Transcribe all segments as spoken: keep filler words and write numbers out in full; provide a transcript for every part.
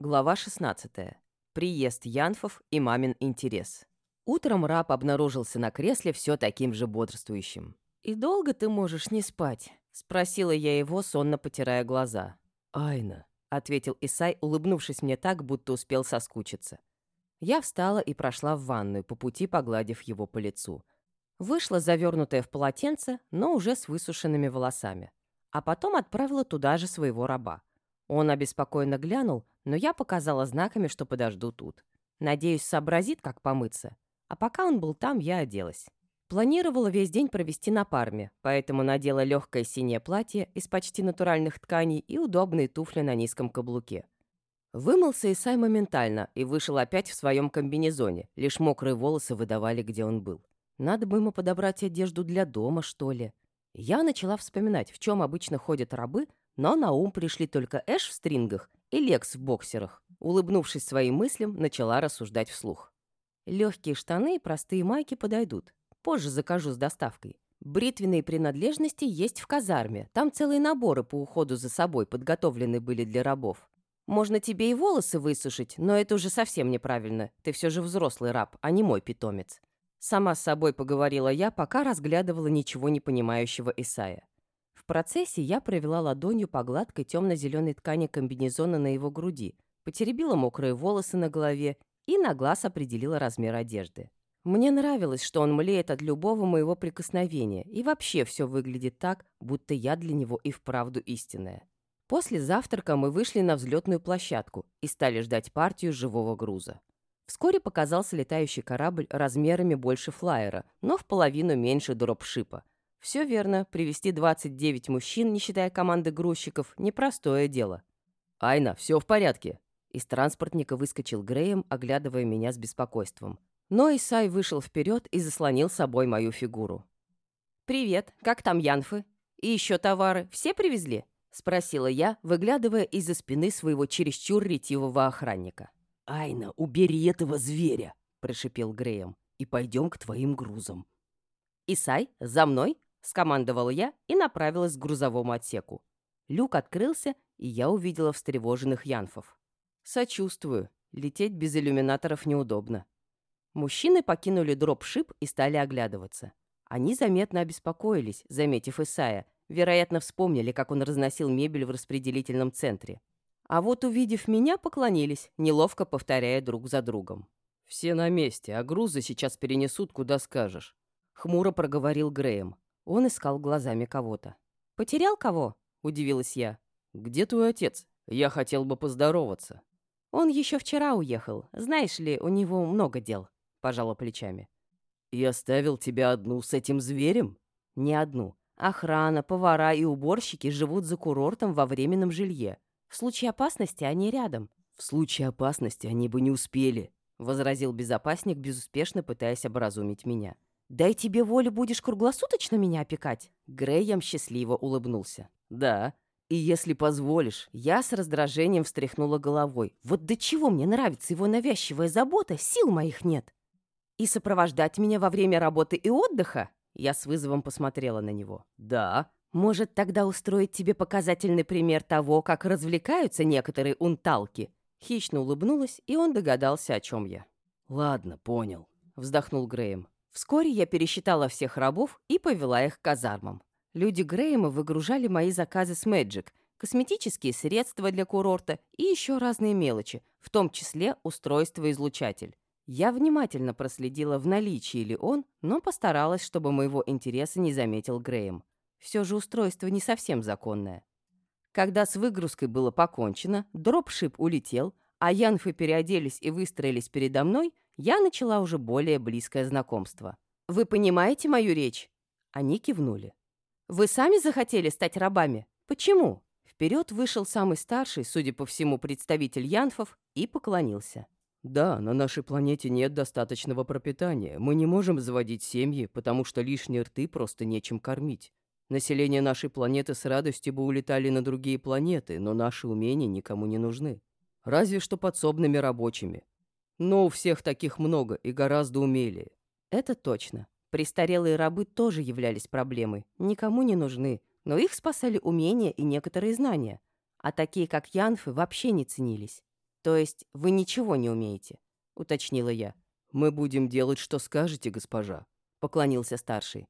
Глава шестнадцатая. Приезд Янфов и мамин интерес. Утром раб обнаружился на кресле все таким же бодрствующим. «И долго ты можешь не спать?» — спросила я его, сонно потирая глаза. «Айна», — ответил Исай, улыбнувшись мне так, будто успел соскучиться. Я встала и прошла в ванную, по пути погладив его по лицу. Вышла завернутая в полотенце, но уже с высушенными волосами. А потом отправила туда же своего раба. Он обеспокоенно глянул, но я показала знаками, что подожду тут. Надеюсь, сообразит, как помыться. А пока он был там, я оделась. Планировала весь день провести на парме, поэтому надела легкое синее платье из почти натуральных тканей и удобные туфли на низком каблуке. Вымылся Исай моментально и вышел опять в своем комбинезоне, лишь мокрые волосы выдавали, где он был. Надо бы ему подобрать одежду для дома, что ли. Я начала вспоминать, в чем обычно ходят рабы, но на ум пришли только Эш в стрингах и Лекс в боксерах. Улыбнувшись своим мыслям, начала рассуждать вслух. Легкие штаны и простые майки подойдут. Позже закажу с доставкой. Бритвенные принадлежности есть в казарме. Там целые наборы по уходу за собой подготовлены были для рабов. Можно тебе и волосы высушить, но это уже совсем неправильно. Ты все же взрослый раб, а не мой питомец. Сама с собой поговорила я, пока разглядывала ничего не понимающего Исая. В процессе я провела ладонью по гладкой темно-зеленой ткани комбинезона на его груди, потеребила мокрые волосы на голове и на глаз определила размер одежды. Мне нравилось, что он млеет от любого моего прикосновения, и вообще все выглядит так, будто я для него и вправду истинная. После завтрака мы вышли на взлетную площадку и стали ждать партию живого груза. Вскоре показался летающий корабль размерами больше флайера, но в половину меньше дропшипа. Все верно, привезти двадцать девять мужчин, не считая команды грузчиков, непростое дело. «Айна, все в порядке!» Из транспортника выскочил Грэем, оглядывая меня с беспокойством. Но Исай вышел вперед и заслонил собой мою фигуру. «Привет, как там Янфы? И еще товары все привезли?» — спросила я, выглядывая из-за спины своего чересчур ретивого охранника. «Айна, убери этого зверя!» — прошипел Грэем. «И пойдем к твоим грузам». «Исай, за мной!» — скомандовала я и направилась к грузовому отсеку. Люк открылся, и я увидела встревоженных Янфов. «Сочувствую. Лететь без иллюминаторов неудобно». Мужчины покинули дропшип и стали оглядываться. Они заметно обеспокоились, заметив Исая. Вероятно, вспомнили, как он разносил мебель в распределительном центре. А вот, увидев меня, поклонились, неловко повторяя друг за другом. «Все на месте, а грузы сейчас перенесут, куда скажешь», — хмуро проговорил Грэем. Он искал глазами кого-то. «Потерял кого?» — удивилась я. «Где твой отец? Я хотел бы поздороваться». «Он еще вчера уехал. Знаешь ли, у него много дел», — пожала плечами. «И оставил тебя одну с этим зверем?» «Не одну. Охрана, повара и уборщики живут за курортом во временном жилье. В случае опасности они рядом». «В случае опасности они бы не успели», — возразил безопасник, безуспешно пытаясь образумить меня. «Дай тебе волю, будешь круглосуточно меня опекать?» Грэем счастливо улыбнулся. «Да, и если позволишь». Я с раздражением встряхнула головой. Вот до чего мне нравится его навязчивая забота, сил моих нет. «И сопровождать меня во время работы и отдыха?» Я с вызовом посмотрела на него. «Да». «Может, тогда устроить тебе показательный пример того, как развлекаются некоторые унталки?» Хищно улыбнулась, и он догадался, о чем я. «Ладно, понял», — вздохнул Грэем. Вскоре я пересчитала всех рабов и повела их к казармам. Люди Грэема выгружали мои заказы с Мэджик, косметические средства для курорта и еще разные мелочи, в том числе устройство-излучатель. Я внимательно проследила, в наличии ли он, но постаралась, чтобы моего интереса не заметил Грэем. Все же устройство не совсем законное. Когда с выгрузкой было покончено, дропшип улетел, а Янфы переоделись и выстроились передо мной, я начала уже более близкое знакомство. «Вы понимаете мою речь?» Они кивнули. «Вы сами захотели стать рабами? Почему?» Вперед вышел самый старший, судя по всему, представитель Янфов, и поклонился. «Да, на нашей планете нет достаточного пропитания. Мы не можем заводить семьи, потому что лишние рты просто нечем кормить. Население нашей планеты с радостью бы улетали на другие планеты, но наши умения никому не нужны. Разве что подсобными рабочими. Но у всех таких много и гораздо умелее». Это точно. Престарелые рабы тоже являлись проблемой. Никому не нужны, но их спасали умения и некоторые знания. А такие, как Янфы, вообще не ценились. То есть вы ничего не умеете, уточнила я. Мы будем делать, что скажете, госпожа, Поклонился старший.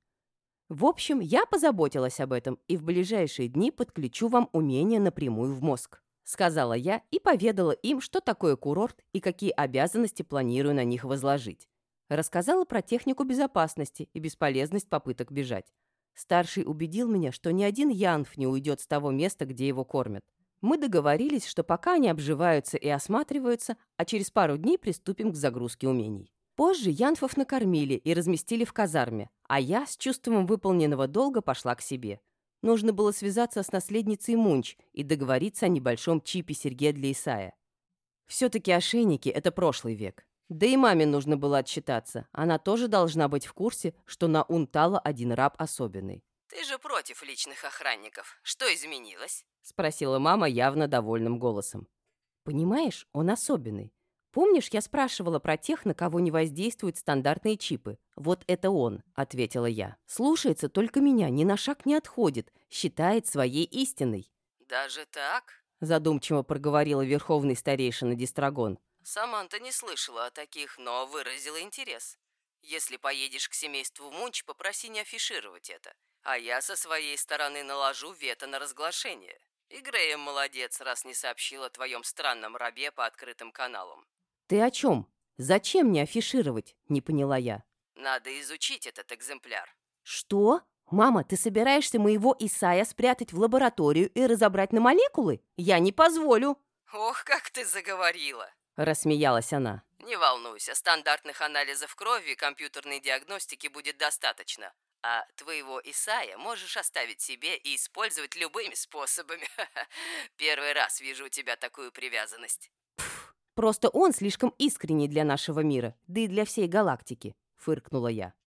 В общем, я позаботилась об этом и в ближайшие дни подключу вам умение напрямую в мозг, сказала я и поведала им, что такое курорт и какие обязанности планирую на них возложить. Рассказала про технику безопасности и бесполезность попыток бежать. Старший убедил меня, что ни один Янф не уйдет с того места, где его кормят. Мы договорились, что пока они обживаются и осматриваются, а через пару дней приступим к загрузке умений. Позже Янфов накормили и разместили в казарме, а я с чувством выполненного долга пошла к себе. Нужно было связаться с наследницей Мунч и договориться о небольшом чипе серьге для Исая. Все-таки ошейники — это прошлый век. Да и маме нужно было отчитаться. Она тоже должна быть в курсе, что на Унтала один раб особенный. «Ты же против личных охранников. Что изменилось?» — спросила мама явно довольным голосом. «Понимаешь, он особенный. Помнишь, я спрашивала про тех, на кого не воздействуют стандартные чипы? Вот это он», — ответила я. «Слушается только меня, ни на шаг не отходит, считает своей истиной». «Даже так?» — задумчиво проговорила верховный старейшина Дистрагон. «Саманта не слышала о таких, но выразила интерес. Если поедешь к семейству Мунч, попроси не афишировать это. А я со своей стороны наложу вето на разглашение. И Грэем молодец, раз не сообщил о твоем странном рабе по открытым каналам». «Ты о чем? Зачем мне афишировать?» — не поняла я. «Надо изучить этот экземпляр». «Что? Мама, ты собираешься моего Исая спрятать в лабораторию и разобрать на молекулы? Я не позволю!» «Ох, как ты заговорила!» — рассмеялась она. «Не волнуйся, стандартных анализов крови и компьютерной диагностики будет достаточно. А твоего Исая можешь оставить себе и использовать любыми способами. Первый раз вижу у тебя такую привязанность». «Просто он слишком искренний для нашего мира, да и для всей галактики», — фыркнула я.